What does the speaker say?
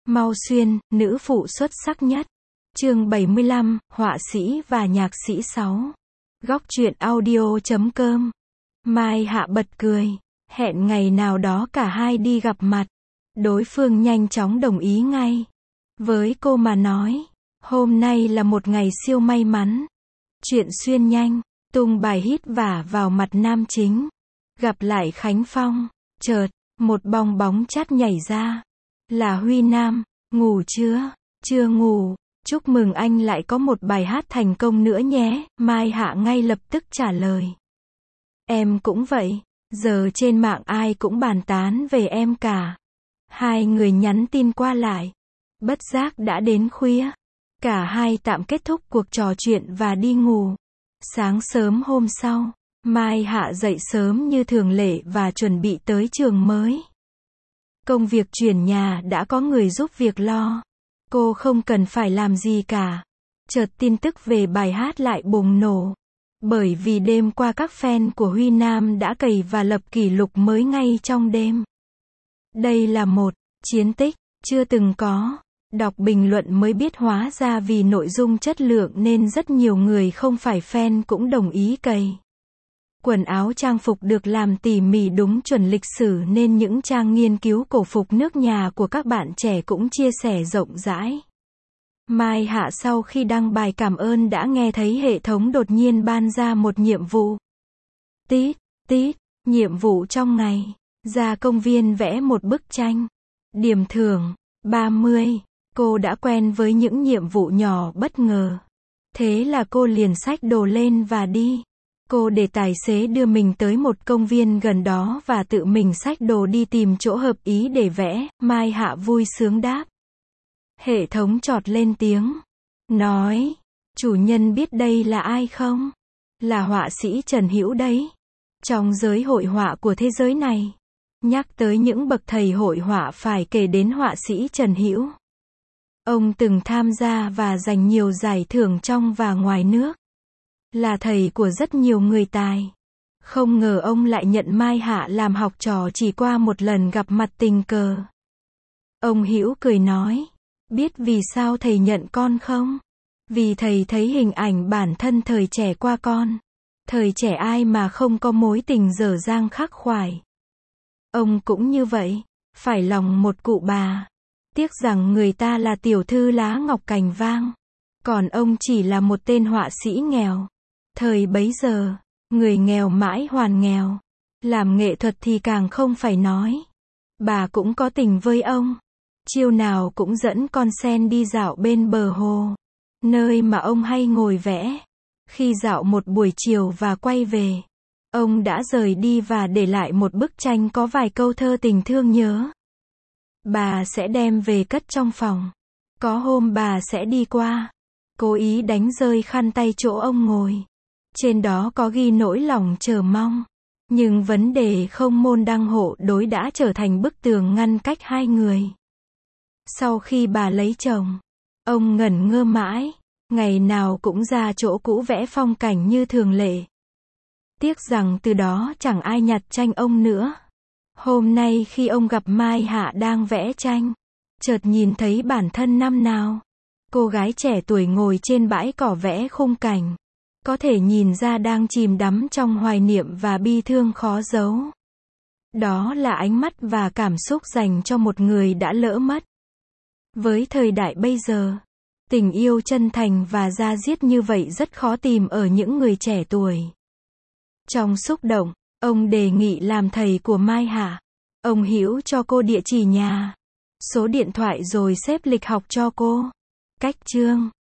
Mau Xuyên, nữ phụ xuất sắc nhất. Chương 75, họa sĩ và nhạc sĩ 6. Góc truyện audio.com. Mai Hạ bật cười, hẹn ngày nào đó cả hai đi gặp mặt. Đối phương nhanh chóng đồng ý ngay. Với cô mà nói, hôm nay là một ngày siêu may mắn. Chuyện xuyên nhanh, tung bài hit vả vào mặt nam chính. Gặp lại Khánh Phong, chợt, một bong bóng chát nhảy ra. Là Huy Nam, ngủ chưa? Chưa ngủ, chúc mừng anh lại có một bài hát thành công nữa nhé. Mai Hạ ngay lập tức trả lời. Em cũng vậy, giờ trên mạng ai cũng bàn tán về em cả. Hai người nhắn tin qua lại. Bất giác đã đến khuya. Cả hai tạm kết thúc cuộc trò chuyện và đi ngủ. Sáng sớm hôm sau, Mai Hạ dậy sớm như thường lệ và chuẩn bị tới trường mới. Công việc chuyển nhà đã có người giúp việc lo. Cô không cần phải làm gì cả. Chợt tin tức về bài hát lại bùng nổ. Bởi vì đêm qua các fan của Huy Nam đã cày và lập kỷ lục mới ngay trong đêm. Đây là một chiến tích chưa từng có. Đọc bình luận mới biết hóa ra vì nội dung chất lượng nên rất nhiều người không phải fan cũng đồng ý cày. Quần áo trang phục được làm tỉ mỉ đúng chuẩn lịch sử nên những trang nghiên cứu cổ phục nước nhà của các bạn trẻ cũng chia sẻ rộng rãi. Mai Hạ sau khi đăng bài cảm ơn đã nghe thấy hệ thống đột nhiên ban ra một nhiệm vụ. Tít, tít, nhiệm vụ trong ngày. Ra công viên vẽ một bức tranh. Điểm thưởng, 30. Cô đã quen với những nhiệm vụ nhỏ bất ngờ. Thế là cô liền xách đồ lên và đi. Cô để tài xế đưa mình tới một công viên gần đó và tự mình xách đồ đi tìm chỗ hợp ý để vẽ. Mai Hạ vui sướng đáp. Hệ thống chọt lên tiếng. Nói, chủ nhân biết đây là ai không? Là họa sĩ Trần Hữu đấy. Trong giới hội họa của thế giới này, nhắc tới những bậc thầy hội họa phải kể đến họa sĩ Trần Hữu. Ông từng tham gia và giành nhiều giải thưởng trong và ngoài nước. Là thầy của rất nhiều người tài. Không ngờ ông lại nhận Mai Hạ làm học trò chỉ qua một lần gặp mặt tình cờ. Ông Hữu cười nói, biết vì sao thầy nhận con không? Vì thầy thấy hình ảnh bản thân thời trẻ qua con. Thời trẻ ai mà không có mối tình dở dang khắc khoải. Ông cũng như vậy, phải lòng một cụ bà. Tiếc rằng người ta là tiểu thư lá ngọc cành vang. Còn ông chỉ là một tên họa sĩ nghèo. Thời bấy giờ, người nghèo mãi hoàn nghèo. Làm nghệ thuật thì càng không phải nói. Bà cũng có tình với ông. Chiều nào cũng dẫn con sen đi dạo bên bờ hồ. Nơi mà ông hay ngồi vẽ. Khi dạo một buổi chiều và quay về, ông đã rời đi và để lại một bức tranh có vài câu thơ tình thương nhớ. Bà sẽ đem về cất trong phòng. Có hôm bà sẽ đi qua, cố ý đánh rơi khăn tay chỗ ông ngồi. Trên đó có ghi nỗi lòng chờ mong. Nhưng vấn đề không môn đăng hộ đối đã trở thành bức tường ngăn cách hai người. Sau khi bà lấy chồng, ông ngẩn ngơ mãi. Ngày nào cũng ra chỗ cũ vẽ phong cảnh như thường lệ. Tiếc rằng từ đó chẳng ai nhặt tranh ông nữa. Hôm nay khi ông gặp Mai Hạ đang vẽ tranh, chợt nhìn thấy bản thân năm nào. Cô gái trẻ tuổi ngồi trên bãi cỏ vẽ khung cảnh. Có thể nhìn ra đang chìm đắm trong hoài niệm và bi thương khó giấu. Đó là ánh mắt và cảm xúc dành cho một người đã lỡ mất. Với thời đại bây giờ, tình yêu chân thành và da diết như vậy rất khó tìm ở những người trẻ tuổi. Trong xúc động, ông đề nghị làm thầy của Mai Hạ. Ông Hữu cho cô địa chỉ nhà, số điện thoại rồi xếp lịch học cho cô. Cách chương